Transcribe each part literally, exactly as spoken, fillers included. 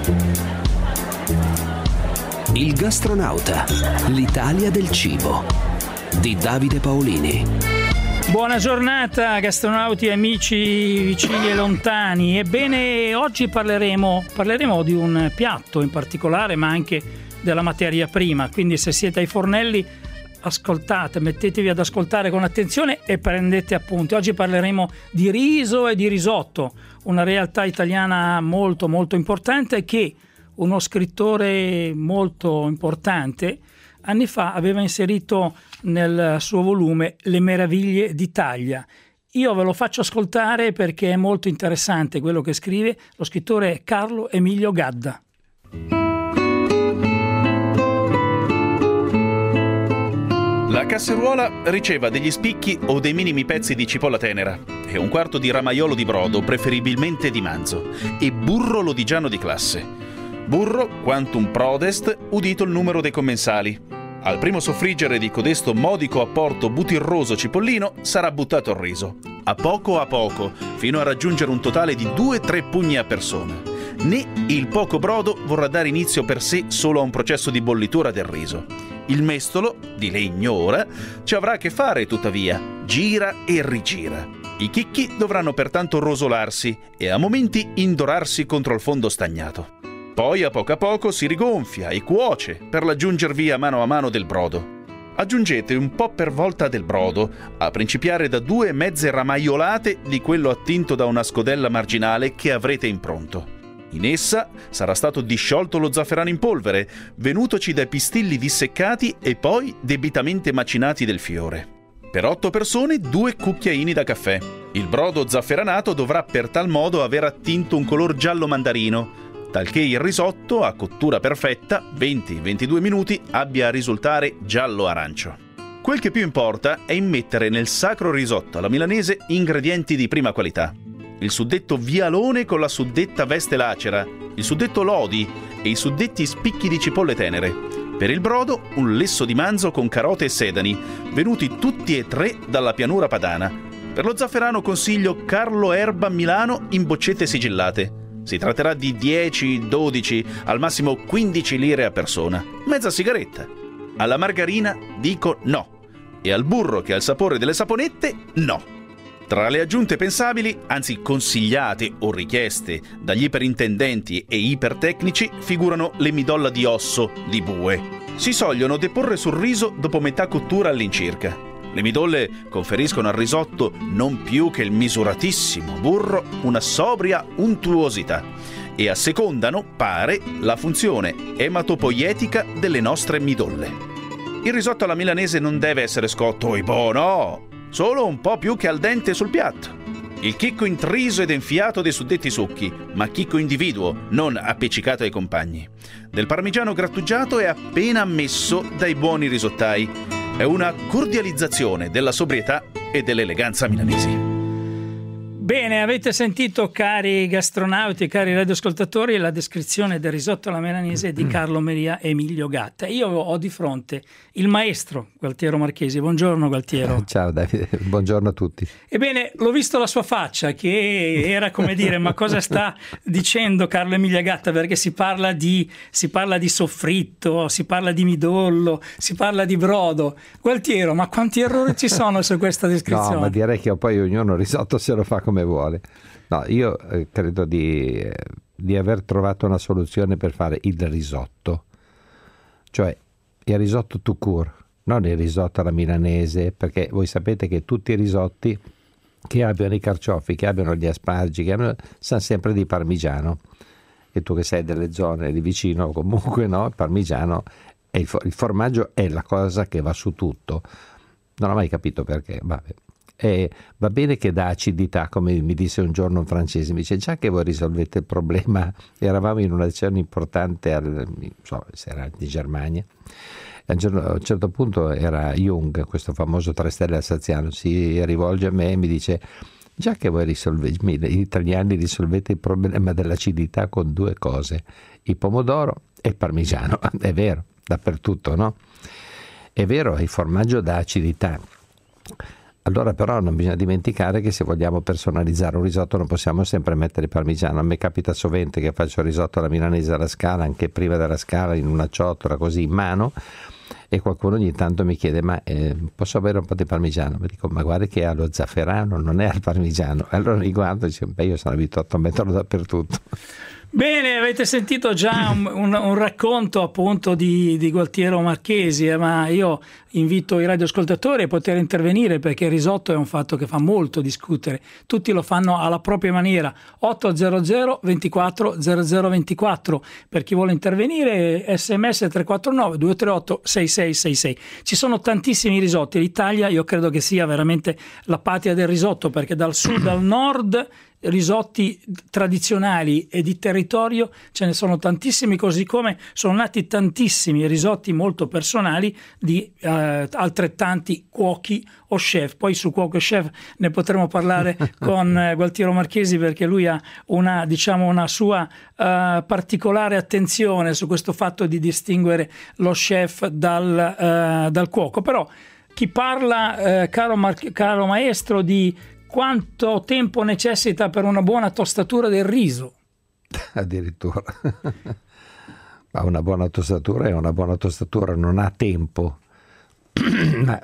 Il gastronauta, l'Italia del cibo, di Davide Paolini. Buona giornata gastronauti, amici vicini e lontani. Ebbene, oggi parleremo, parleremo di un piatto in particolare, ma anche della materia prima. Quindi se siete ai fornelli, ascoltate, mettetevi ad ascoltare con attenzione e prendete appunti. Oggi parleremo di riso e di risotto, una realtà italiana molto molto importante che uno scrittore molto importante anni fa aveva inserito nel suo volume Le meraviglie d'Italia. Io ve lo faccio ascoltare perché è molto interessante quello che scrive. Lo scrittore è Carlo Emilio Gadda. La casseruola riceva degli spicchi o dei minimi pezzi di cipolla tenera e un quarto di ramaiolo di brodo, preferibilmente di manzo, e burro lodigiano di classe. Burro quantum prodest, udito il numero dei commensali. Al primo soffriggere di codesto modico apporto butirroso cipollino sarà buttato il riso, a poco a poco, fino a raggiungere un totale di due tre pugni a persona. Né il poco brodo vorrà dare inizio per sé solo a un processo di bollitura del riso. Il mestolo, di legno ora, ci avrà a che fare tuttavia, gira e rigira. I chicchi dovranno pertanto rosolarsi e a momenti indorarsi contro il fondo stagnato. Poi a poco a poco si rigonfia e cuoce per l'aggiungervi a mano a mano del brodo. Aggiungete un po' per volta del brodo, a principiare da due mezze ramaiolate di quello attinto da una scodella marginale che avrete in pronto. In essa sarà stato disciolto lo zafferano in polvere, venutoci dai pistilli disseccati e poi debitamente macinati del fiore. Per otto persone due cucchiaini da caffè. Il brodo zafferanato dovrà per tal modo aver attinto un color giallo mandarino, talché il risotto, a cottura perfetta, venti ventidue minuti, abbia a risultare giallo-arancio. Quel che più importa è immettere nel sacro risotto alla milanese ingredienti di prima qualità. Il suddetto vialone con la suddetta veste lacera, il suddetto lodi e i suddetti spicchi di cipolle tenere. Per il brodo, un lesso di manzo con carote e sedani, venuti tutti e tre dalla pianura padana. Per lo zafferano consiglio Carlo Erba Milano in boccette sigillate. Si tratterà di dieci, dodici, al massimo quindici lire a persona. Mezza sigaretta. Alla margarina dico no. E al burro che ha il sapore delle saponette, no. Tra le aggiunte pensabili, anzi consigliate o richieste dagli iperintendenti e ipertecnici, figurano le midolla di osso di bue. Si sogliono deporre sul riso dopo metà cottura all'incirca. Le midolle conferiscono al risotto non più che il misuratissimo burro una sobria untuosità e assecondano, pare, la funzione ematopoietica delle nostre midolle. Il risotto alla milanese non deve essere scotto, oibò, no, solo un po' più che al dente sul piatto. Il chicco intriso ed enfiato dei suddetti succhi, ma chicco individuo, non appiccicato ai compagni. Del parmigiano grattugiato è appena ammesso dai buoni risottai. È una cordializzazione della sobrietà e dell'eleganza milanesi. Bene, avete sentito, cari gastronauti, cari radioascoltatori, la descrizione del risotto alla milanese di Carlo Maria Emilio Gatta. Io ho di fronte il maestro Gualtiero Marchesi. Buongiorno Gualtiero. Ciao Davide, buongiorno a tutti. Ebbene, l'ho visto la sua faccia che era come dire, ma cosa sta dicendo Carlo Emilio Gatta? Perché si parla di, si parla di soffritto, si parla di midollo, si parla di brodo. Gualtiero, ma quanti errori ci sono su questa descrizione? No, ma direi che poi ognuno il risotto se lo fa come vuole. No, io eh, credo di, eh, di aver trovato una soluzione per fare il risotto, cioè il risotto tout court, non il risotto alla milanese, perché voi sapete che tutti i risotti che abbiano i carciofi, che abbiano gli asparagi, che abbiano, sanno sempre di parmigiano, e tu che sei delle zone di vicino comunque, no, il parmigiano è il, il formaggio è la cosa che va su tutto. Non ho mai capito perché, vabbè. E va bene che dà acidità, come mi disse un giorno un francese, mi dice già che voi risolvete il problema, eravamo in una lezione importante al, non so se era di Germania, a un, giorno, a un certo punto era Jung, questo famoso tre stelle alsaziano, si rivolge a me e mi dice già che voi risolvete, gli italiani risolvete il problema dell'acidità con due cose, il pomodoro e il parmigiano. È vero, dappertutto, no? È vero, il formaggio dà acidità. Allora però non bisogna dimenticare che se vogliamo personalizzare un risotto non possiamo sempre mettere parmigiano. A me capita sovente che faccio il risotto alla milanese alla Scala, anche prima della Scala, in una ciotola così in mano, e qualcuno ogni tanto mi chiede: ma eh, posso avere un po' di parmigiano? Mi dico: ma guarda che è allo zafferano, non è al parmigiano. E allora riguardo e dico: beh, io sono abituato a metterlo dappertutto. Bene, avete sentito già un, un, un racconto appunto di, di Gualtiero Marchesi, eh, ma io invito i radioascoltatori a poter intervenire, perché il risotto è un fatto che fa molto discutere. Tutti lo fanno alla propria maniera. otto zero zero ventiquattro zero zero ventiquattro per chi vuole intervenire, sms tre quattro nove due tre otto sei sei sei sei. Ci sono tantissimi risotti. L'Italia io credo che sia veramente la patria del risotto, perché dal sud al nord risotti tradizionali e di territorio ce ne sono tantissimi, così come sono nati tantissimi risotti molto personali di eh, altrettanti cuochi o chef. Poi su cuoco e chef ne potremo parlare con eh, Gualtiero Marchesi, perché lui ha una, diciamo, una sua eh, particolare attenzione su questo fatto di distinguere lo chef dal, eh, dal cuoco. Però chi parla, eh, caro, Mar- caro maestro, di quanto tempo necessita per una buona tostatura del riso? Addirittura. Ma una buona tostatura è una buona tostatura, non ha tempo. Ma...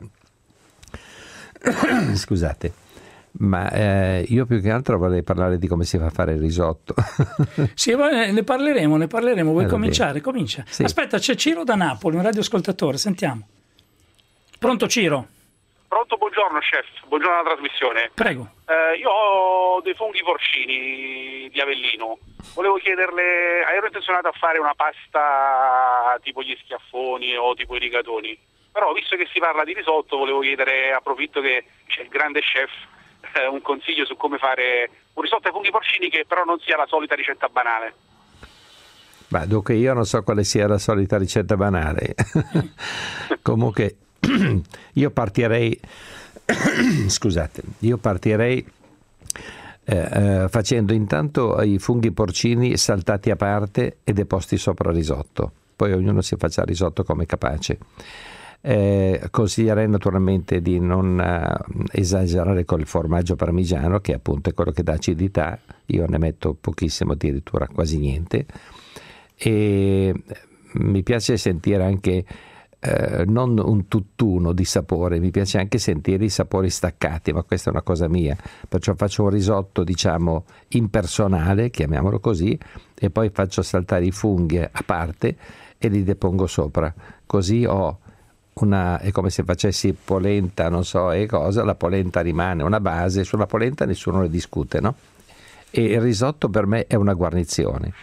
scusate, ma eh, io più che altro vorrei parlare di come si fa a fare il risotto. Sì, ne parleremo, ne parleremo. Vuoi eh, cominciare? Comincia. Sì. Aspetta, c'è Ciro da Napoli, un radioascoltatore, sentiamo. Pronto Ciro? Pronto, buongiorno chef, buongiorno alla trasmissione. Prego. Eh, io ho dei funghi porcini di Avellino, volevo chiederle, ero intenzionato a fare una pasta tipo gli schiaffoni o tipo i rigatoni, però visto che si parla di risotto volevo chiedere, approfitto che c'è il grande chef, eh, un consiglio su come fare un risotto ai funghi porcini che però non sia la solita ricetta banale. Ma dunque io non so quale sia la solita ricetta banale. Comunque io partirei scusate, io partirei eh, eh, facendo intanto i funghi porcini saltati a parte e deposti sopra il risotto, poi ognuno si faccia il risotto come capace. Eh, consiglierei naturalmente di non uh, esagerare col formaggio parmigiano, che appunto è quello che dà acidità. Io ne metto pochissimo, addirittura quasi niente, e mi piace sentire anche Eh, non un tutt'uno di sapore, mi piace anche sentire i sapori staccati, ma questa è una cosa mia, perciò faccio un risotto diciamo impersonale, chiamiamolo così, e poi faccio saltare i funghi a parte e li depongo sopra, così ho una, è come se facessi polenta, non so e cosa, la polenta rimane una base, sulla polenta nessuno ne discute, no? E il risotto per me è una guarnizione.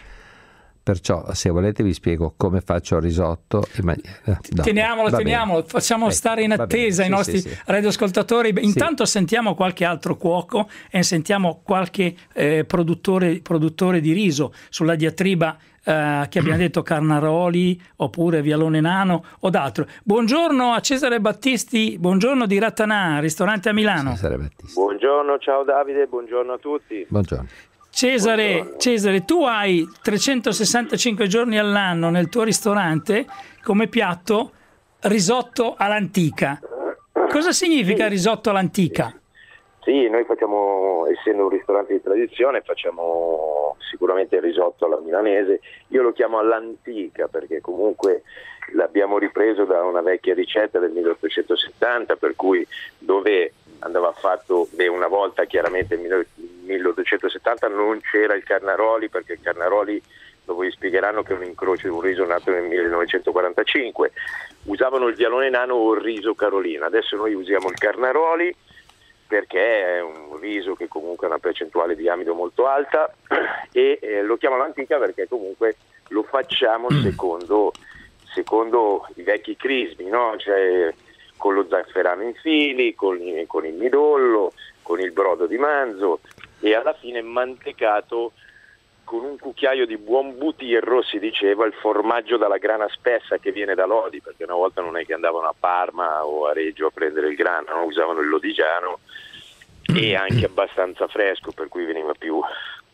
Perciò se volete vi spiego come faccio il risotto. No, teniamolo, teniamolo, facciamo eh, stare in attesa i nostri sì, sì, sì. radioascoltatori. Intanto sì. Sentiamo qualche altro cuoco e sentiamo qualche eh, produttore, produttore di riso sulla diatriba eh, che abbiamo detto Carnaroli oppure Vialone Nano o d'altro. Buongiorno a Cesare Battisti, buongiorno di Rattanà, ristorante a Milano. Cesare Battisti. Buongiorno, ciao Davide, buongiorno a tutti. Buongiorno. Cesare, Cesare, tu hai trecentosessantacinque giorni all'anno nel tuo ristorante come piatto risotto all'antica. Cosa significa sì. risotto all'antica? Sì, noi facciamo, essendo un ristorante di tradizione, facciamo sicuramente il risotto alla milanese. Io lo chiamo all'antica perché comunque l'abbiamo ripreso da una vecchia ricetta del milleottocentosettanta, per cui dove andava fatto, beh, una volta chiaramente nel milleottocentosettanta non c'era il Carnaroli, perché il Carnaroli dopo vi spiegheranno che è un incrocio di un riso nato nel millenovecentoquarantacinque, usavano il vialone nano o il riso Carolina. Adesso noi usiamo il Carnaroli perché è un riso che comunque ha una percentuale di amido molto alta e eh, lo chiamo l'antica perché comunque lo facciamo secondo, secondo i vecchi crismi, no? Cioè con lo zafferano in fili, con, con il midollo, con il brodo di manzo e alla fine mantecato con un cucchiaio di buon butirro, si diceva, il formaggio dalla grana spessa che viene da Lodi, perché una volta non è che andavano a Parma o a Reggio a prendere il grano, no? Usavano il lodigiano e anche abbastanza fresco, per cui veniva più,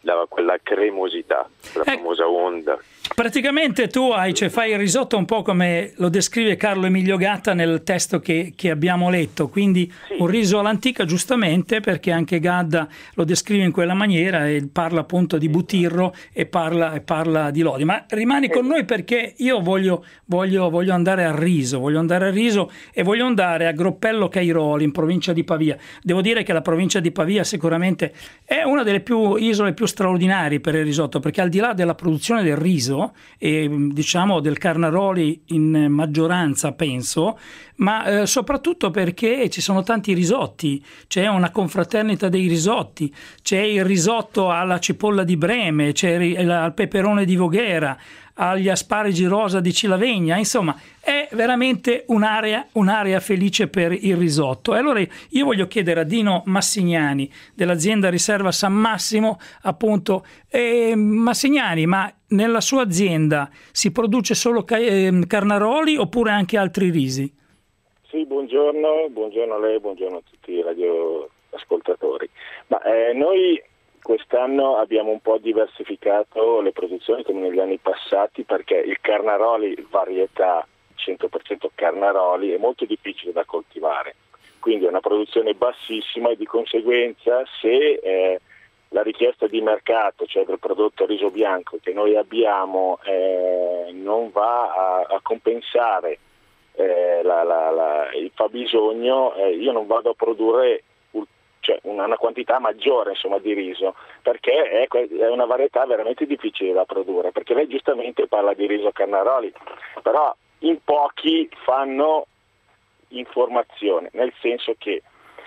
dava quella cremosità, la eh, famosa onda. Praticamente tu hai, cioè, fai il risotto un po' come lo descrive Carlo Emilio Gatta nel testo che, che abbiamo letto, quindi sì. Un riso all'antica, giustamente, perché anche Gadda lo descrive in quella maniera e parla appunto di butirro e parla, e parla di lodi. Ma rimani con noi, perché io voglio, voglio, voglio andare al riso, voglio andare al riso e voglio andare a Groppello Cairoli, in provincia di Pavia. Devo dire che la provincia di Pavia sicuramente è una delle più isole più straordinarie per il risotto, perché al di là della produzione del riso e diciamo del Carnaroli in maggioranza, penso, ma eh, soprattutto perché ci sono tanti risotti, c'è una confraternita dei risotti, c'è il risotto alla cipolla di Breme, c'è il, al peperone di Voghera, agli asparagi rosa di Cilavegna, insomma è veramente un'area, un'area felice per il risotto. E allora io voglio chiedere a Dino Massignani dell'azienda Riserva San Massimo, appunto, eh, Massignani, ma nella sua azienda si produce solo Carnaroli oppure anche altri risi? Sì, buongiorno, buongiorno a lei, buongiorno a tutti i radioascoltatori. Ma eh, noi quest'anno abbiamo un po' diversificato le produzioni come negli anni passati, perché il Carnaroli, varietà cento per cento Carnaroli, è molto difficile da coltivare, quindi è una produzione bassissima e di conseguenza se eh, la richiesta di mercato, cioè del prodotto riso bianco che noi abbiamo, eh, non va a, a compensare eh, la, la, la, il fabbisogno, eh, io non vado a produrre cioè una, una quantità maggiore, insomma, di riso, perché è, è una varietà veramente difficile da produrre, perché lei giustamente parla di riso Carnaroli, però in pochi fanno informazione, nel senso che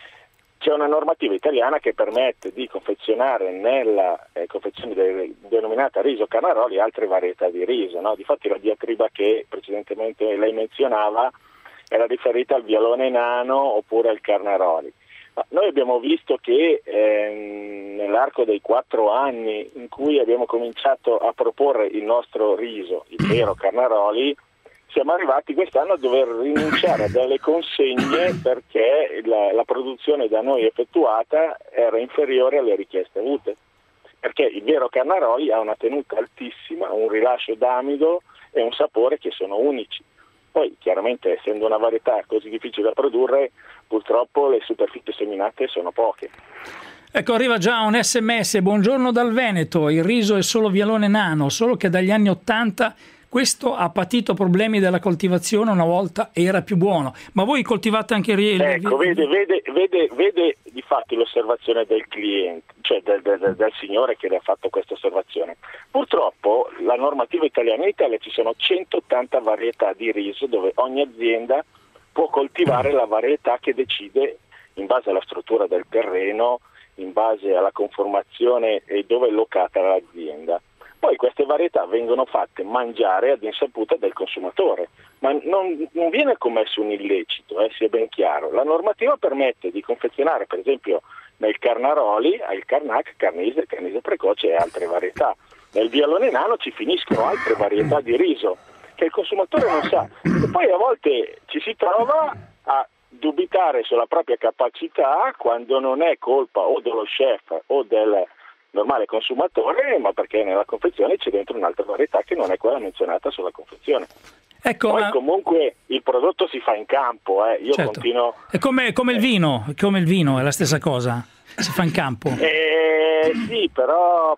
c'è una normativa italiana che permette di confezionare nella eh, confezione de, denominata riso Carnaroli altre varietà di riso, no? Difatti la diatriba che precedentemente lei menzionava era riferita al vialone nano oppure al Carnaroli. Noi abbiamo visto che ehm, nell'arco dei quattro anni in cui abbiamo cominciato a proporre il nostro riso, il vero Carnaroli, siamo arrivati quest'anno a dover rinunciare a delle consegne perché la, la produzione da noi effettuata era inferiore alle richieste avute. Perché il vero Carnaroli ha una tenuta altissima, un rilascio d'amido e un sapore che sono unici. Poi chiaramente, essendo una varietà così difficile da produrre, purtroppo le superfici seminate sono poche. Ecco, arriva già un sms: buongiorno dal Veneto, il riso è solo vialone nano, solo che dagli anni ottanta questo ha patito problemi della coltivazione, una volta era più buono. Ma voi coltivate anche il riso? Ecco, vede, vede, vede, vede di fatti l'osservazione del cliente, cioè del, del, del signore che le ha fatto questa osservazione. Purtroppo la normativa italiana, in Italia ci sono centottanta varietà di riso dove ogni azienda può coltivare la varietà che decide in base alla struttura del terreno, in base alla conformazione e dove è locata l'azienda. Poi queste varietà vengono fatte mangiare ad insaputa del consumatore, ma non, non viene commesso un illecito, eh, sia ben chiaro. La normativa permette di confezionare, per esempio, nel Carnaroli, al Carnac, Carnise, Carnise precoce e altre varietà. Nel vialone nano ci finiscono altre varietà di riso che il consumatore non sa. E poi a volte ci si trova a dubitare sulla propria capacità quando non è colpa o dello chef o del normale consumatore, ma perché nella confezione c'è dentro un'altra varietà che non è quella menzionata sulla confezione. Ecco, Poi ma... comunque il prodotto si fa in campo, eh. Io certo. continuo... È come, come il vino, come il vino, è la stessa cosa, si fa in campo. Eh, sì, però,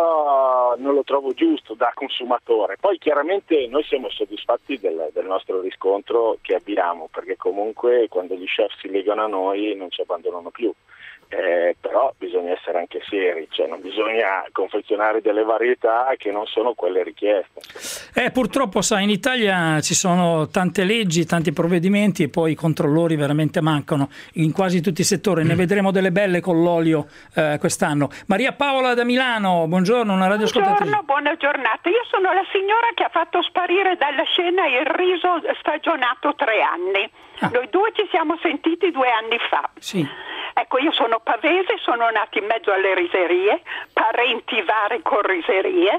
però non lo trovo giusto da consumatore. Poi chiaramente noi siamo soddisfatti del, del nostro riscontro che abbiamo, perché comunque quando gli chef si legano a noi non ci abbandonano più. Eh, però bisogna essere anche seri, cioè non bisogna confezionare delle varietà che non sono quelle richieste. Eh, purtroppo sai, in Italia ci sono tante leggi, tanti provvedimenti e poi i controllori veramente mancano in quasi tutti i settori. Ne vedremo delle belle con l'olio eh, quest'anno. Maria Paola da Milano, buongiorno, una radioascoltatrice. Buongiorno, buona giornata. Io sono la signora che ha fatto sparire dalla scena il riso stagionato tre anni. Ah. Noi due ci siamo sentiti due anni fa. Sì. Ecco, io sono pavese, sono nata in mezzo alle riserie, parenti vari con riserie,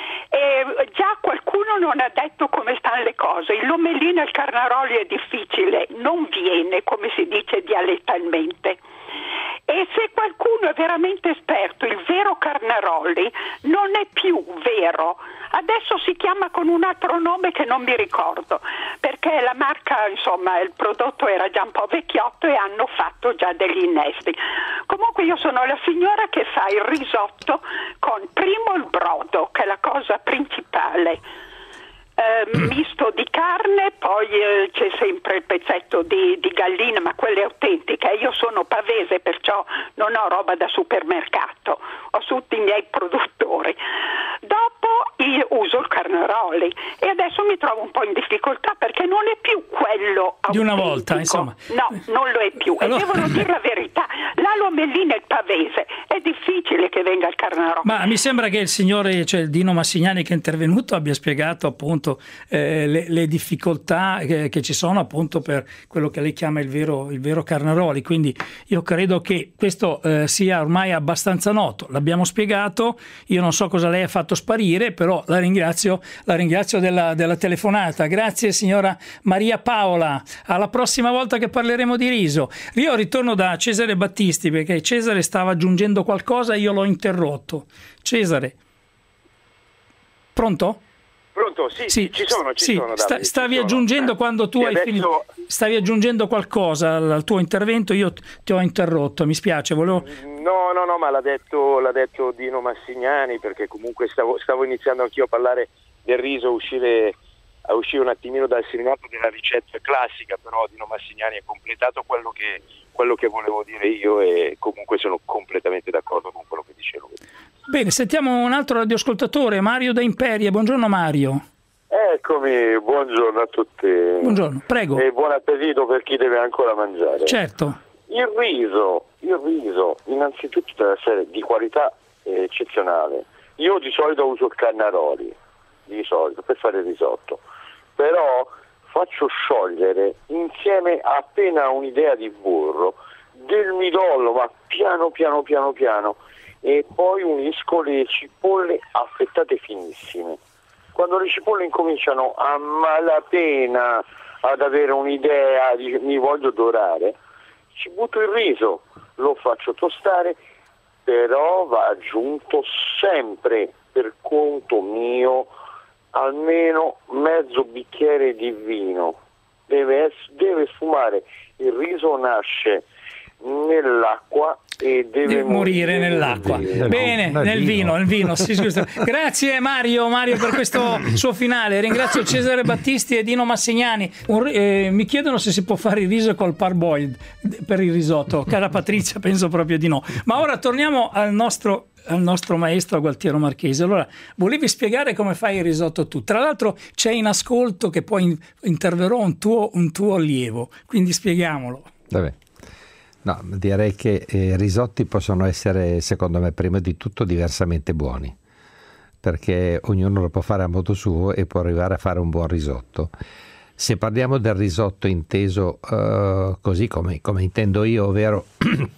e già qualcuno non ha detto come stanno le cose. Il lomellino e il Carnaroli è difficile, non viene, come si dice dialettalmente. E se qualcuno è veramente esperto, il vero Carnaroli non è più vero, adesso si chiama con un altro nome che non mi ricordo, perché la marca, insomma, il prodotto era già un po' vecchiotto e hanno fatto già degli innesti. Comunque io sono la signora che fa il risotto con primo il brodo, che è la cosa principale, Eh, misto di carne, poi eh, c'è sempre il pezzetto di, di gallina, ma quella è autentica. Io sono pavese, perciò non ho roba da supermercato, ho tutti i miei produttori. Dopo io uso il Carnaroli e adesso mi trovo un po' in difficoltà perché non è più quello autentico. Di una volta, insomma. No, non lo è più. Allora... E devono dire la verità, la Lomellina è il pavese, è difficile che venga il Carnaroli. Ma mi sembra che il signore, cioè Dino Massignani, che è intervenuto, abbia spiegato appunto Eh, le, le difficoltà che, che ci sono appunto per quello che lei chiama il vero, il vero Carnaroli, quindi io credo che questo eh, sia ormai abbastanza noto, l'abbiamo spiegato, io non so cosa lei ha fatto sparire, però la ringrazio, la ringrazio della, della telefonata. Grazie signora Maria Paola, alla prossima volta che parleremo di riso. Io ritorno da Cesare Battisti perché Cesare stava aggiungendo qualcosa e io l'ho interrotto. Cesare, pronto? Pronto? Sì, sì, ci sono, ci sì, sono. sta, Davide, stavi ci aggiungendo sono. quando tu sì, hai adesso... finito, stavi aggiungendo qualcosa al, al tuo intervento, io ti ho interrotto, mi spiace, volevo... No, no, no, ma l'ha detto, l'ha detto Dino Massignani, perché comunque stavo, stavo iniziando anch'io a parlare del riso, a uscire, a uscire un attimino dal seminato della ricetta classica, però Dino Massignani ha completato quello che, quello che volevo dire io e comunque sono completamente d'accordo con quello che dice lui. Bene, sentiamo un altro radioascoltatore, Mario da Imperia. Buongiorno Mario. Eccomi, buongiorno a tutti. Buongiorno, prego. E buon appetito per chi deve ancora mangiare. Certo. Il riso, il riso innanzitutto deve essere di qualità eccezionale. Io di solito uso il Carnaroli, di solito, per fare il risotto. Però faccio sciogliere insieme appena un'idea di burro, del midollo, ma piano piano piano piano, e poi unisco le cipolle affettate finissime. Quando le cipolle incominciano a malapena ad avere un'idea di mi voglio dorare, ci butto il riso, lo faccio tostare, però va aggiunto sempre per conto mio almeno mezzo bicchiere di vino. Deve, ess- deve sfumare, il riso nasce nell'acqua e deve, deve morire, morire nell'acqua. Nel Bene, nel, nel vino, nel vino. Sì, grazie Mario, Mario per questo suo finale. Ringrazio Cesare Battisti e Dino Massignani. Un, eh, mi chiedono se si può fare il riso col parboiled per il risotto. Cara Patrizia, penso proprio di no. Ma ora torniamo al nostro al nostro maestro Gualtiero Marchesi. Allora, volevi spiegare come fai il risotto tu. Tra l'altro c'è in ascolto che poi interverrò un tuo, un tuo allievo, quindi spieghiamolo. Vabbè. No, direi che i eh, risotti possono essere, secondo me, prima di tutto diversamente buoni, perché ognuno lo può fare a modo suo e può arrivare a fare un buon risotto. Se parliamo del risotto inteso uh, così come, come intendo io, ovvero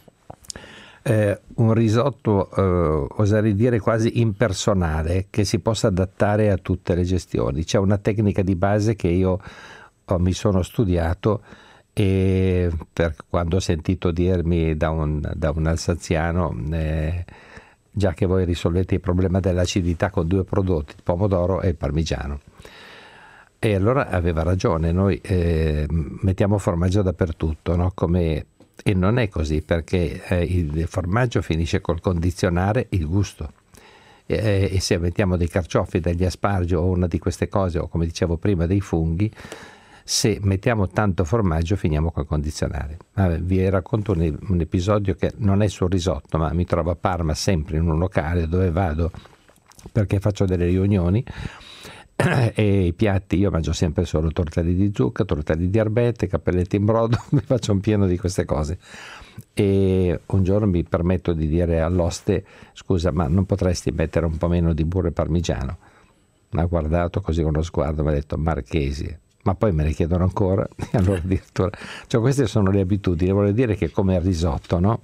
eh, un risotto, uh, oserei dire quasi impersonale, che si possa adattare a tutte le gestioni. C'è una tecnica di base che io oh, mi sono studiato, e per quando ho sentito dirmi da un, da un alsaziano eh, già che voi risolvete il problema dell'acidità con due prodotti, il pomodoro e il parmigiano, e allora aveva ragione. Noi eh, mettiamo formaggio dappertutto, no? Come, e non è così, perché eh, il formaggio finisce col condizionare il gusto, e, e se mettiamo dei carciofi, degli asparagi o una di queste cose, o come dicevo prima dei funghi, se mettiamo tanto formaggio finiamo col condizionare. Vabbè, vi racconto un, un episodio che non è sul risotto, ma mi trovo a Parma sempre in un locale dove vado perché faccio delle riunioni e i piatti, io mangio sempre solo tortelli di zucca, tortelli di erbette, cappelletti in brodo, mi faccio un pieno di queste cose. E un giorno mi permetto di dire all'oste: scusa, ma non potresti mettere un po' meno di burro e parmigiano? Mi ha guardato così con uno sguardo, mi ha detto: Marchesi. Ma poi me ne chiedono ancora, e allora addirittura, cioè queste sono le abitudini. Vuol dire che come il risotto, no?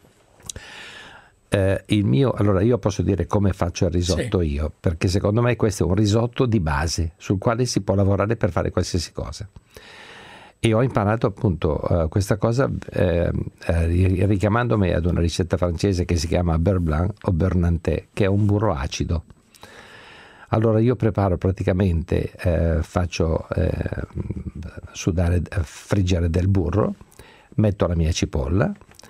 Eh, il mio, allora io posso dire come faccio il risotto sì. io, perché secondo me questo è un risotto di base sul quale si può lavorare per fare qualsiasi cosa. E ho imparato appunto uh, questa cosa eh, eh, richiamandomi ad una ricetta francese che si chiama beurre blanc o beurre nantais, che è un burro acido. Allora io preparo praticamente, eh, faccio eh, sudare, friggere del burro, metto la mia cipolla,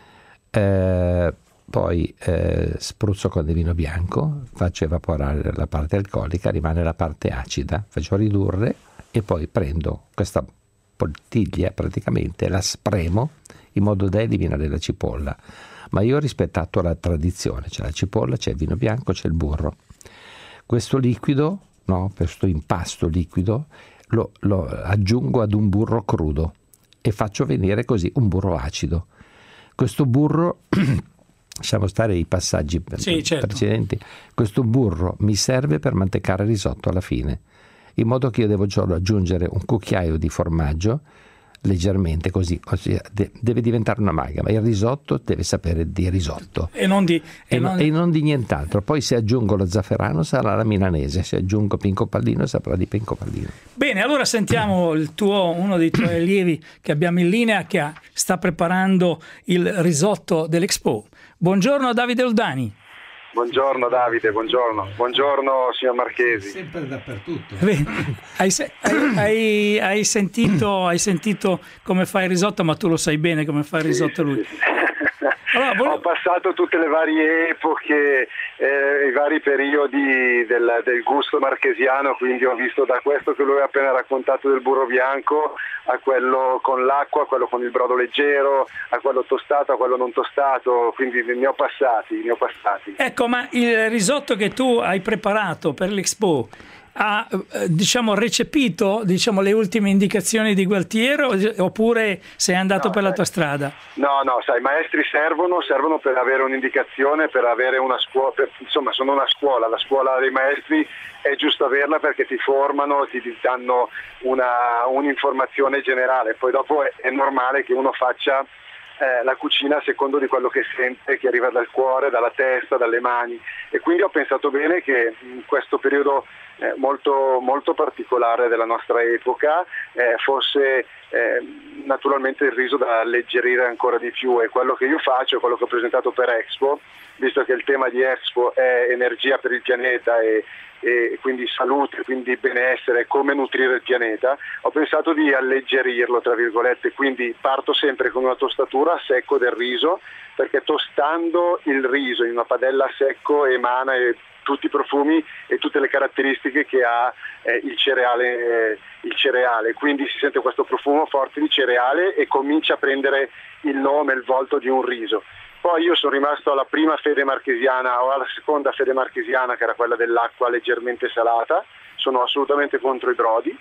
eh, poi eh, spruzzo con del vino bianco, faccio evaporare la parte alcolica, rimane la parte acida, faccio ridurre e poi prendo questa poltiglia praticamente, la spremo in modo da eliminare la cipolla. Ma io ho rispettato la tradizione, c'è la cipolla, c'è il vino bianco, c'è il burro. Questo liquido, no, questo impasto liquido, lo, lo aggiungo ad un burro crudo e faccio venire così un burro acido. Questo burro, lasciamo stare i passaggi sì, certo. precedenti, questo burro mi serve per mantecare il risotto alla fine, in modo che io devo solo aggiungere un cucchiaio di formaggio, leggermente così, ossia deve diventare un'amalgama. Il risotto deve sapere di risotto e non di, e e non... e non di nient'altro. Poi se aggiungo lo zafferano sarà la milanese, se aggiungo pinco pallino saprà di pinco pallino. Bene, allora sentiamo il tuo, uno dei tuoi allievi che abbiamo in linea, che ha, sta preparando il risotto dell'Expo. Buongiorno Davide Oldani. Buongiorno Davide, buongiorno, buongiorno signor Marchesi. Sempre dappertutto. Hai, hai, hai, hai, sentito, hai sentito come fa il risotto, ma tu lo sai bene come fa il risotto sì, lui. Sì, sì. Allora, volevo... Ho passato tutte le varie epoche, eh, i vari periodi del, del gusto marchesiano, quindi ho visto da questo che lui ha appena raccontato del burro bianco a quello con l'acqua, a quello con il brodo leggero, a quello tostato, a quello non tostato, quindi ne ho passati, ne ho passati. Ecco, ma il risotto che tu hai preparato per l'Expo ha diciamo recepito diciamo le ultime indicazioni di Gualtiero, oppure sei andato no, per sai, la tua strada? No, no, sai, i maestri servono, servono per avere un'indicazione, per avere una scuola, per, insomma sono una scuola, la scuola dei maestri è giusto averla perché ti formano, ti danno una, un'informazione generale, poi dopo è, è normale che uno faccia Eh, la cucina a secondo di quello che sente, che arriva dal cuore, dalla testa, dalle mani, e quindi ho pensato bene che in questo periodo eh, molto, molto particolare della nostra epoca eh, fosse eh, naturalmente il riso da alleggerire ancora di più, e quello che io faccio, quello che ho presentato per Expo, visto che il tema di Expo è energia per il pianeta e e quindi salute, quindi benessere, come nutrire il pianeta, ho pensato di alleggerirlo, tra virgolette, quindi parto sempre con una tostatura a secco del riso, perché tostando il riso in una padella a secco emana eh, tutti i profumi e tutte le caratteristiche che ha eh, il cereale, eh, il cereale, quindi si sente questo profumo forte di cereale e comincia a prendere il nome, il volto di un riso. Poi io sono rimasto alla prima fede marchesiana o alla seconda fede marchesiana, che era quella dell'acqua leggermente salata, sono assolutamente contro i brodi,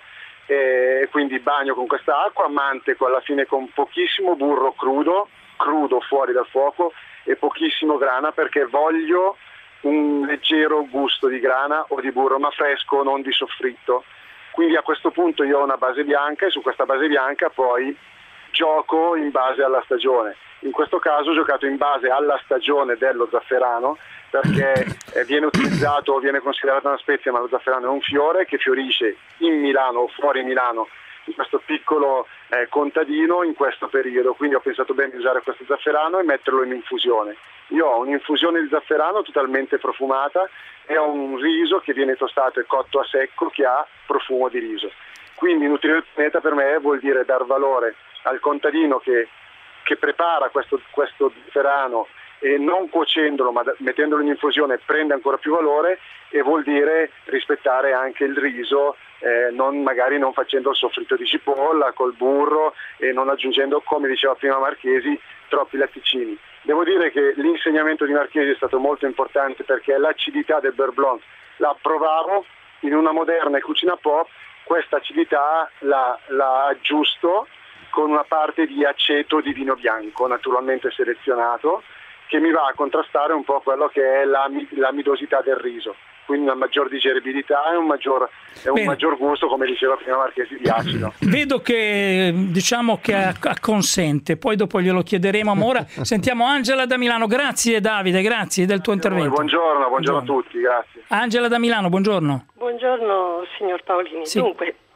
e quindi bagno con questa acqua, manteco alla fine con pochissimo burro crudo, crudo fuori dal fuoco, e pochissimo grana, perché voglio un leggero gusto di grana o di burro, ma fresco, non di soffritto. Quindi a questo punto io ho una base bianca e su questa base bianca poi gioco in base alla stagione. In questo caso ho giocato in base alla stagione dello zafferano, perché eh, viene utilizzato, viene considerata una spezia, ma lo zafferano è un fiore che fiorisce in Milano o fuori Milano, in questo piccolo eh, contadino in questo periodo, quindi ho pensato bene di usare questo zafferano e metterlo in infusione. Io ho un'infusione di zafferano totalmente profumata e ho un riso che viene tostato e cotto a secco che ha profumo di riso. Quindi nutrire il pianeta per me vuol dire dar valore al contadino che, che prepara questo, questo zafferano, e non cuocendolo ma mettendolo in infusione prende ancora più valore, e vuol dire rispettare anche il riso, eh, non, magari non facendo il soffritto di cipolla col burro e non aggiungendo, come diceva prima Marchesi, troppi latticini. Devo dire che l'insegnamento di Marchesi è stato molto importante, perché l'acidità del beurre blanc la provavo in una moderna cucina pop, questa acidità la, la aggiusto con una parte di aceto di vino bianco naturalmente selezionato, che mi va a contrastare un po' quello che è l'amidosità del riso, quindi una maggior digeribilità e un maggior, e un maggior gusto, come diceva prima Marchesi, di acido. Vedo che diciamo che acconsente, poi dopo glielo chiederemo, ma ora sentiamo Angela da Milano. Grazie Davide, grazie del tuo intervento. Buongiorno, buongiorno, buongiorno a tutti, grazie. Angela da Milano, buongiorno. Buongiorno signor Paolini. Sì. Dunque,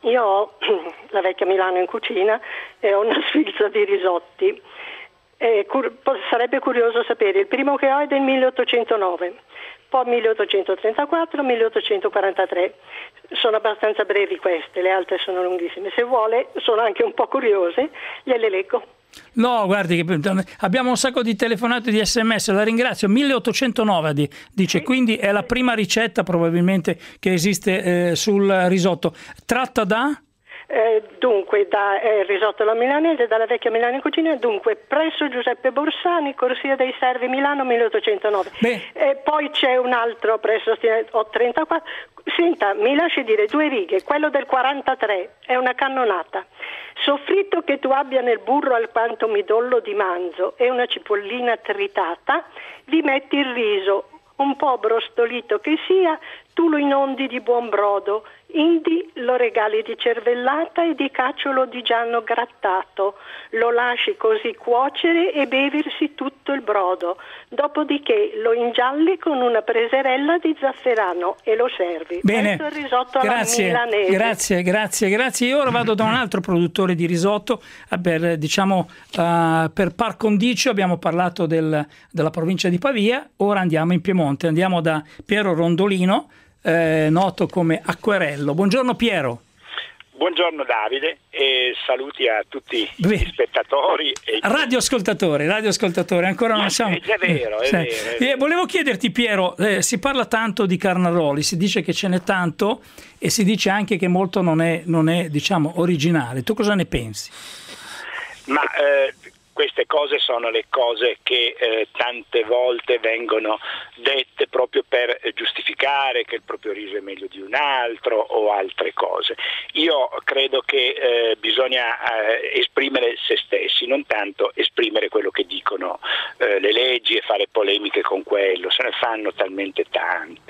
io ho la vecchia Milano in cucina e ho una sfilza di risotti. Eh, cur- sarebbe curioso sapere, il primo che ho è del milleottocentonove, poi milleottocentotrentaquattro, milleottocentoquarantatré. Sono abbastanza brevi queste, le altre sono lunghissime. Se vuole, sono anche un po' curiose, gliele leggo. No, guardi, abbiamo un sacco di telefonate, di sms, la ringrazio. milleottocentonove dice, quindi è la prima ricetta probabilmente che esiste eh, sul risotto. Tratta da? Eh, dunque, da eh, risotto alla milanese, dalla vecchia Milano in cucina, dunque presso Giuseppe Borsani, corsia dei Servi, Milano, milleottocentonove. E poi c'è un altro presso ho trentaquattro. Senta, mi lasci dire due righe, quello del quarantatré è una cannonata. Soffritto che tu abbia nel burro alquanto midollo di manzo e una cipollina tritata, vi metti il riso, un po' brostolito che sia, tu lo inondi di buon brodo, indi lo regali di cervellata e di cacciolo di gianno grattato, lo lasci così cuocere e beversi tutto il brodo, dopodiché lo ingialli con una preserella di zafferano e lo servi. Bene, questo è il risotto grazie, alla milanese. grazie, grazie, grazie. Io ora vado da un altro produttore di risotto per, diciamo, uh, per par condicio abbiamo parlato del, della provincia di Pavia, ora andiamo in Piemonte, andiamo da Piero Rondolino, Eh, noto come Acquerello. Buongiorno Piero. Buongiorno Davide e saluti a tutti gli spettatori. E Radioascoltatori, radioascoltatori, ancora non siamo... È vero, è sì. vero. È vero. Eh, volevo chiederti Piero, eh, si parla tanto di Carnaroli, si dice che ce n'è tanto e si dice anche che molto non è, non è diciamo, originale. Tu cosa ne pensi? Ma eh, queste cose sono le cose che eh, tante volte vengono dette proprio per giustificare che il proprio riso è meglio di un altro o altre cose. Io credo che eh, bisogna eh, esprimere se stessi, non tanto esprimere quello che dicono eh, le leggi e fare polemiche con quello, se ne fanno talmente tante.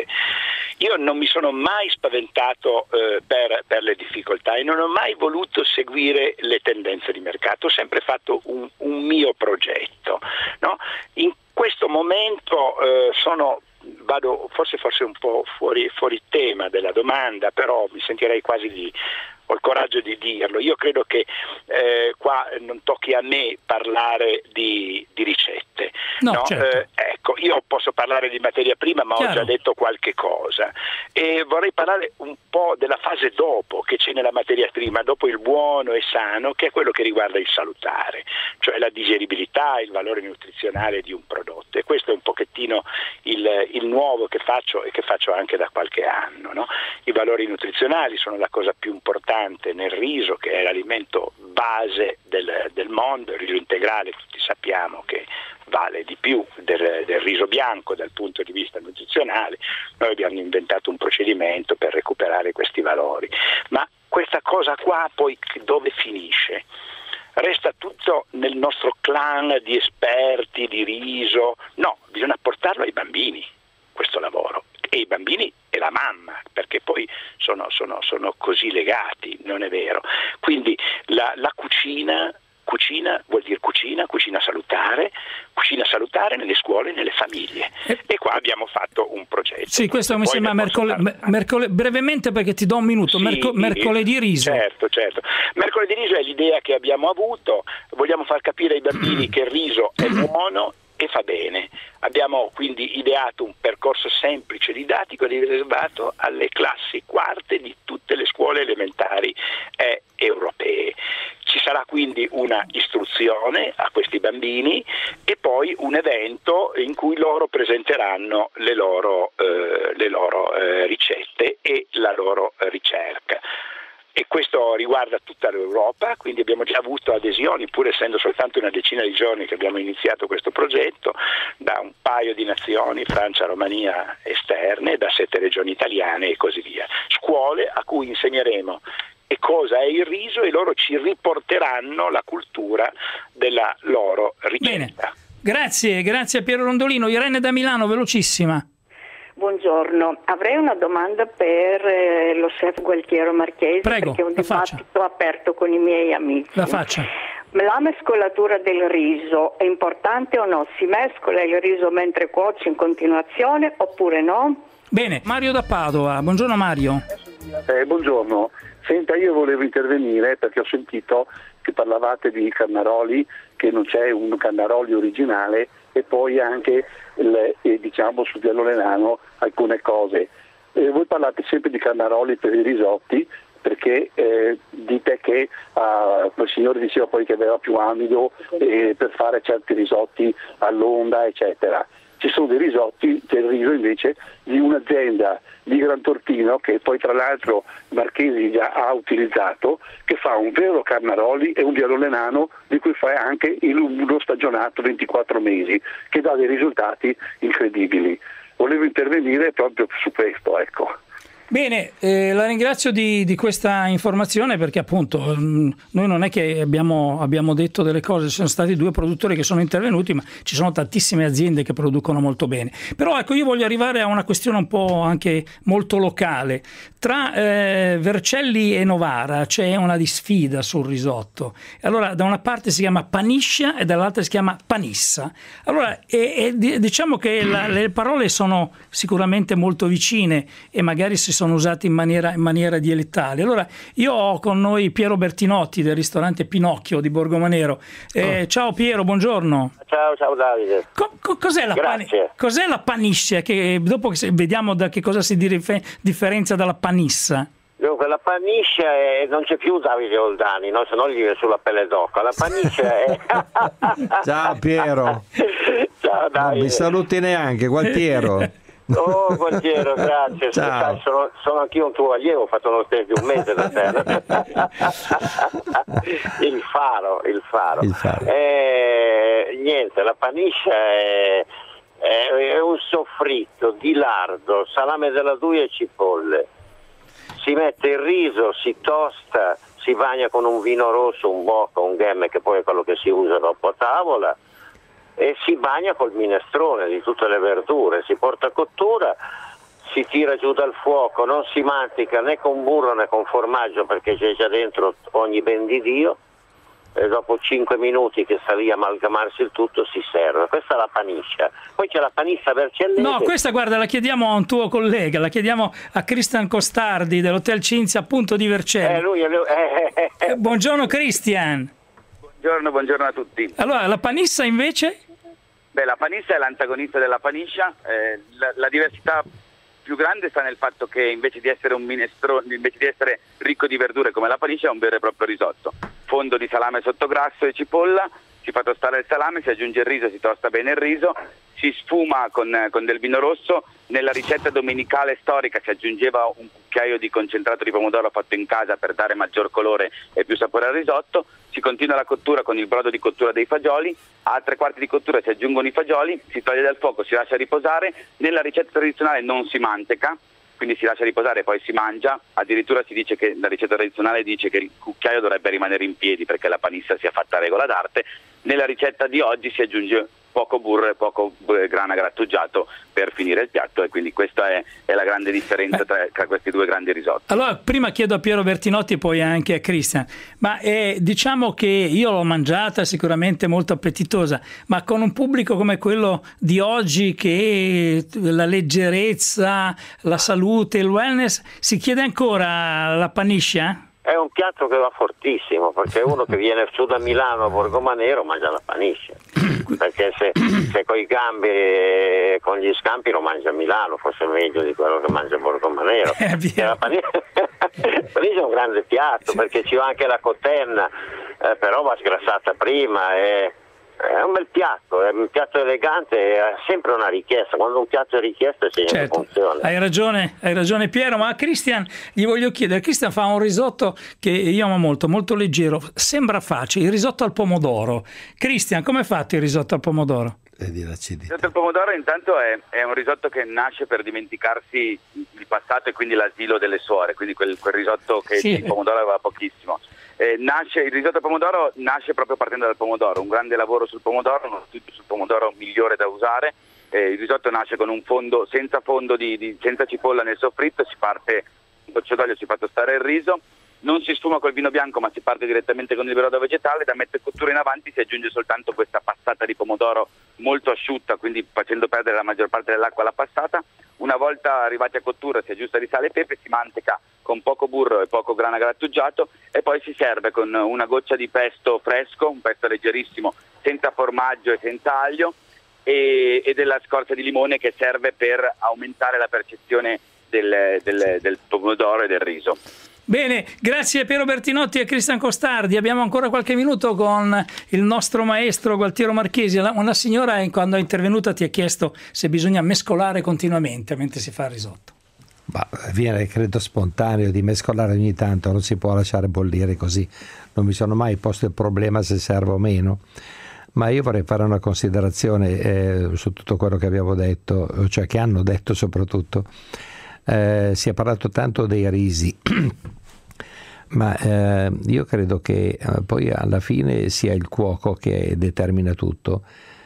Io non mi sono mai spaventato eh, per, per le difficoltà e non ho mai voluto seguire le tendenze di mercato, ho sempre fatto un, un mio progetto, no? In questo momento eh, sono vado forse forse un po' fuori, fuori tema della domanda, però mi sentirei quasi di ho il coraggio di dirlo. Io credo che eh, qua non tocchi a me parlare di, di ricette. No, no? certo. Eh, ecco, io posso parlare di materia prima, ma Chiaro. ho già detto qualche cosa. E vorrei parlare un po' della fase dopo che c'è nella materia prima, dopo il buono e sano, che è quello che riguarda il salutare, cioè la digeribilità, il valore nutrizionale di un prodotto. E questo è un pochettino il, il nuovo che faccio e che faccio anche da qualche anno, no? I valori nutrizionali sono la cosa più importante nel riso, che è l'alimento base del, del mondo. Il riso integrale tutti sappiamo che vale di più del, del riso bianco dal punto di vista nutrizionale. Noi abbiamo inventato un procedimento per recuperare questi valori, ma questa cosa qua poi dove finisce? Resta tutto nel nostro clan di esperti di riso? No, bisogna portarlo ai bambini questo lavoro, e i bambini e la mamma, perché poi sono, sono, sono così legati, non è vero? Quindi la, la cucina, cucina vuol dire cucina, cucina salutare, cucina salutare nelle scuole e nelle famiglie. E, e qua abbiamo fatto un progetto. Sì, questo mi sembra mercoledì, mercoledì, brevemente perché ti do un minuto, sì, Merco, mercoledì riso. Certo, certo. Mercoledì riso è l'idea che abbiamo avuto, vogliamo far capire ai bambini che il riso è buono e fa bene. Abbiamo quindi ideato un percorso semplice didattico riservato alle classi quarte di tutte le scuole elementari eh, europee. Ci sarà quindi una istruzione a questi bambini e poi un evento in cui loro presenteranno le loro, eh, le loro eh, ricette e la loro ricerca. E questo riguarda tutta l'Europa, quindi abbiamo già avuto adesioni, pur essendo soltanto una decina di giorni che abbiamo iniziato questo progetto, da un paio di nazioni, Francia, Romania esterne, da sette regioni italiane e così via. Scuole a cui insegneremo e cosa è il riso e loro ci riporteranno la cultura della loro ricetta. Bene, grazie, grazie a Piero Rondolino. Irene da Milano, velocissima. Buongiorno, avrei una domanda per eh, lo chef Gualtiero Marchesi. Prego, perché è un la faccia. dibattito aperto con i miei amici. La faccia. La mescolatura del riso è importante o no? Si mescola il riso mentre cuoce in continuazione oppure no? Bene, Mario da Padova, buongiorno Mario. Eh, buongiorno, senta, io volevo intervenire perché ho sentito che parlavate di Carnaroli, che non c'è un Carnaroli originale, e poi anche il, eh, diciamo sul Viale Lenano alcune cose. Eh, voi parlate sempre di Carnaroli per i risotti, perché eh, dite che uh, il signore diceva poi che aveva più amido eh, per fare certi risotti all'onda, eccetera. Ci sono dei risotti del riso invece di un'azienda di Gran Tortino, che poi tra l'altro Marchesi già ha utilizzato, che fa un vero Carnaroli e un Viale Lenano di cui fa anche il, uno stagionato ventiquattro mesi, che dà dei risultati incredibili. Volevo intervenire proprio su questo, ecco. Bene, eh, la ringrazio di, di questa informazione, perché appunto mh, noi non è che abbiamo, abbiamo detto delle cose, ci sono stati due produttori che sono intervenuti, ma ci sono tantissime aziende che producono molto bene. Però ecco, io voglio arrivare a una questione un po' anche molto locale. Tra eh, Vercelli e Novara c'è una disfida sul risotto. Allora, da una parte si chiama paniscia e dall'altra si chiama panissa. Allora, e, e, diciamo che la, le parole sono sicuramente molto vicine e magari si sono usati in maniera, in maniera dialettale. Allora, io ho con noi Piero Bertinotti del ristorante Pinocchio di Borgomanero. Eh, oh. Ciao Piero, buongiorno. Ciao, ciao Davide. Co- co- cos'è, la pani- cos'è la paniscia? Che dopo che vediamo da che cosa si dif- differenzia dalla panissa. Dunque, la paniscia è... non c'è più Davide Oldani, no? Se no gli viene sulla pelle d'oca. La paniscia è... Ciao Piero. Ciao Davide. Non mi saluti neanche, Gualtiero. Oh Gualtiero, grazie. Sai, sono, sono anch'io un tuo allievo, ho fatto lo stesso di un mese da te. il faro, il faro. Il faro. Eh, niente, la paniscia è, è, è un soffritto di lardo, salame della Duia e cipolle. Si mette il riso, si tosta, si bagna con un vino rosso, un bocca, un ghemme, che poi è quello che si usa dopo a tavola, e si bagna col minestrone di tutte le verdure, si porta a cottura, si tira giù dal fuoco, non si mantica né con burro né con formaggio, perché c'è già dentro ogni ben di Dio, e dopo cinque minuti che sta lì a amalgamarsi il tutto si serve. Questa è la paniscia. Poi c'è la panissa vercellese. No, questa guarda, la chiediamo a un tuo collega, la chiediamo a Cristian Costardi dell'Hotel Cinzia, appunto di Vercelli. Eh, lui, lui, eh, eh, eh. Buongiorno Cristian. Buongiorno, buongiorno a tutti. Allora, la panissa invece? Beh, la panissa è l'antagonista della paniscia. Eh, la, la diversità più grande sta nel fatto che invece di essere un minestrone, invece di essere ricco di verdure come la paniscia, è un vero e proprio risotto. Fondo di salame sottograsso e cipolla, si fa tostare il salame, si aggiunge il riso, si tosta bene il riso, si sfuma con, con del vino rosso. Nella ricetta domenicale storica si aggiungeva un cucchiaio di concentrato di pomodoro fatto in casa per dare maggior colore e più sapore al risotto. Si continua la cottura con il brodo di cottura dei fagioli, a tre quarti di cottura si aggiungono i fagioli, si toglie dal fuoco, si lascia riposare. Nella ricetta tradizionale non si manteca, quindi si lascia riposare e poi si mangia. Addirittura si dice che la ricetta tradizionale dice che il cucchiaio dovrebbe rimanere in piedi perché la panissa sia fatta a regola d'arte. Nella ricetta di oggi si aggiunge poco burro e poco grana grattugiato per finire il piatto, e quindi questa è, è la grande differenza tra, tra questi due grandi risotti. Allora, prima chiedo a Piero Bertinotti e poi anche a Cristian, ma eh, diciamo che io l'ho mangiata, sicuramente molto appetitosa, ma con un pubblico come quello di oggi, che la leggerezza, la salute, il wellness, si chiede ancora la paniscia? È un piatto che va fortissimo, perché uno che viene su da Milano a Borgomanero mangia la paniscia, perché se, se con i gambi e con gli scampi lo mangia a Milano, forse è meglio di quello che mangia a Borgomanero. La paniscia, la paniscia è un grande piatto, perché ci va anche la cotenna, eh, però va sgrassata prima, e è un bel piatto, è un piatto elegante, è sempre una richiesta. Quando un piatto è richiesto, si certo, funziona. Hai ragione, hai ragione Piero, ma a Cristian gli voglio chiedere, Cristian fa un risotto che io amo molto, molto leggero, sembra facile, il risotto al pomodoro. Cristian, come è fatto il risotto al pomodoro? Il risotto al pomodoro intanto è, è un risotto che nasce per dimenticarsi il passato e quindi l'asilo delle suore, quindi quel, quel risotto che sì. Il pomodoro aveva pochissimo. Eh, nasce, il risotto al pomodoro nasce proprio partendo dal pomodoro, un grande lavoro sul pomodoro, uno studio sul pomodoro migliore da usare. Eh, il risotto nasce con un fondo senza fondo di, di senza cipolla nel soffritto, si parte in goccio d'olio, si fa tostare il riso, non si sfuma col vino bianco ma si parte direttamente con il brodo vegetale. Da mettere cottura in avanti si aggiunge soltanto questa passata di pomodoro molto asciutta, quindi facendo perdere la maggior parte dell'acqua alla passata. Una volta arrivati a cottura si aggiusta di sale e pepe, si manteca con poco burro e poco grana grattugiato e poi si serve con una goccia di pesto fresco, un pesto leggerissimo, senza formaggio e senza aglio, e, e della scorza di limone che serve per aumentare la percezione del, del, del pomodoro e del riso. Bene, grazie Piero Bertinotti e Cristian Costardi. Abbiamo ancora qualche minuto con il nostro maestro Gualtiero Marchesi. Una signora, quando è intervenuta, ti ha chiesto se bisogna mescolare continuamente mentre si fa il risotto. Bah, viene credo spontaneo di mescolare ogni tanto, non si può lasciare bollire così. Non mi sono mai posto il problema se serve o meno. Ma io vorrei fare una considerazione eh, su tutto quello che abbiamo detto, cioè che hanno detto soprattutto. Eh, si è parlato tanto dei risi, ma eh, io credo che eh, poi alla fine sia il cuoco che determina tutto.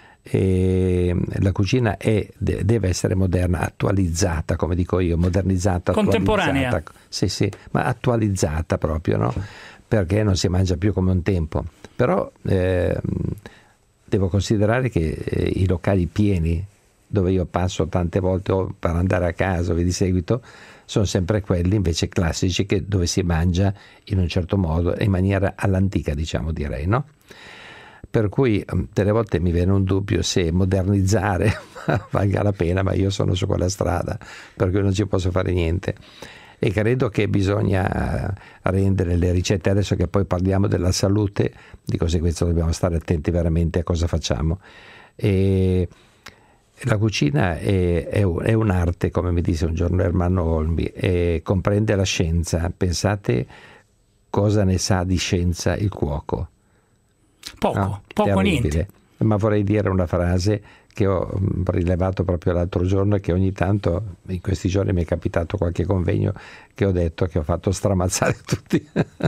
E la cucina è, deve essere moderna, attualizzata, come dico io, modernizzata, contemporanea. Sì, sì, ma attualizzata proprio, no? Perché non si mangia più come un tempo. Però eh, devo considerare che eh, i locali pieni, dove io passo tante volte per andare a casa o di seguito, sono sempre quelli invece classici, che dove si mangia in un certo modo, in maniera all'antica, diciamo, direi, no? Per cui delle volte mi viene un dubbio se modernizzare valga la pena, ma io sono su quella strada, per cui non ci posso fare niente. E credo che bisogna rendere le ricette, adesso che poi parliamo della salute, di conseguenza dobbiamo stare attenti veramente a cosa facciamo. E la cucina è, è, è un'arte, come mi disse un giorno Ermanno Olmi, e comprende la scienza. Pensate cosa ne sa di scienza il cuoco. Poco, no, poco niente. Ma vorrei dire una frase che ho rilevato proprio l'altro giorno e che ogni tanto in questi giorni mi è capitato qualche convegno che ho detto che ho fatto stramazzare tutti.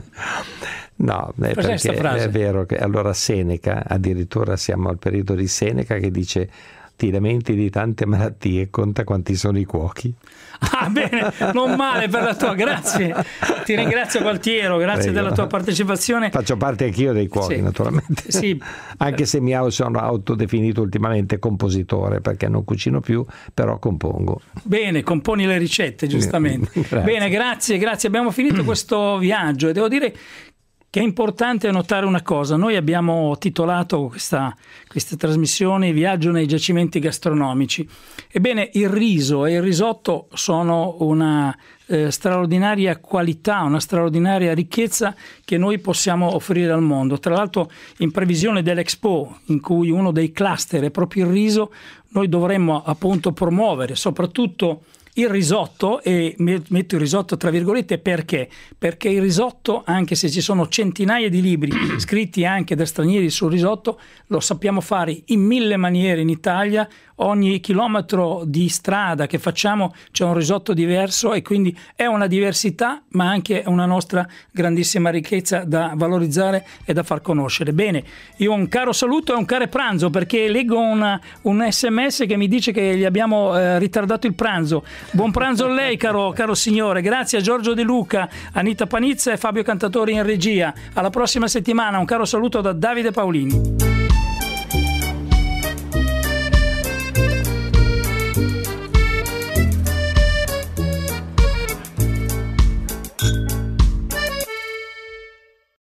No, è perché è vero che allora Seneca, addirittura siamo al periodo di Seneca, che dice: ti lamenti di tante malattie, conta quanti sono i cuochi. Ah, bene, non male per la tua, grazie. Ti ringrazio Gualtiero, grazie Prego. della tua partecipazione. Faccio parte anch'io dei cuochi, sì. naturalmente. Sì. Anche se mi sono autodefinito ultimamente compositore, perché non cucino più, però compongo. Bene, componi le ricette, giustamente. Grazie. Bene, grazie, grazie. Abbiamo finito questo viaggio e devo dire che è importante notare una cosa. Noi abbiamo titolato questa, questa trasmissione Viaggio nei giacimenti gastronomici. Ebbene, il riso e il risotto sono una eh, straordinaria qualità, una straordinaria ricchezza che noi possiamo offrire al mondo. Tra l'altro, in previsione dell'Expo, in cui uno dei cluster è proprio il riso, noi dovremmo appunto promuovere soprattutto il risotto, e metto il risotto tra virgolette perché? Perché il risotto, anche se ci sono centinaia di libri scritti anche da stranieri sul risotto, lo sappiamo fare in mille maniere in Italia. Ogni chilometro di strada che facciamo c'è un risotto diverso, e quindi è una diversità, ma anche una nostra grandissima ricchezza da valorizzare e da far conoscere. Bene, io un caro saluto e un caro pranzo, perché leggo una, un sms che mi dice che gli abbiamo eh, ritardato il pranzo. Buon pranzo a lei, caro, caro signore. Grazie a Giorgio De Luca, Anita Panizza e Fabio Cantatori in regia. Alla prossima settimana. Un caro saluto da Davide Paolini.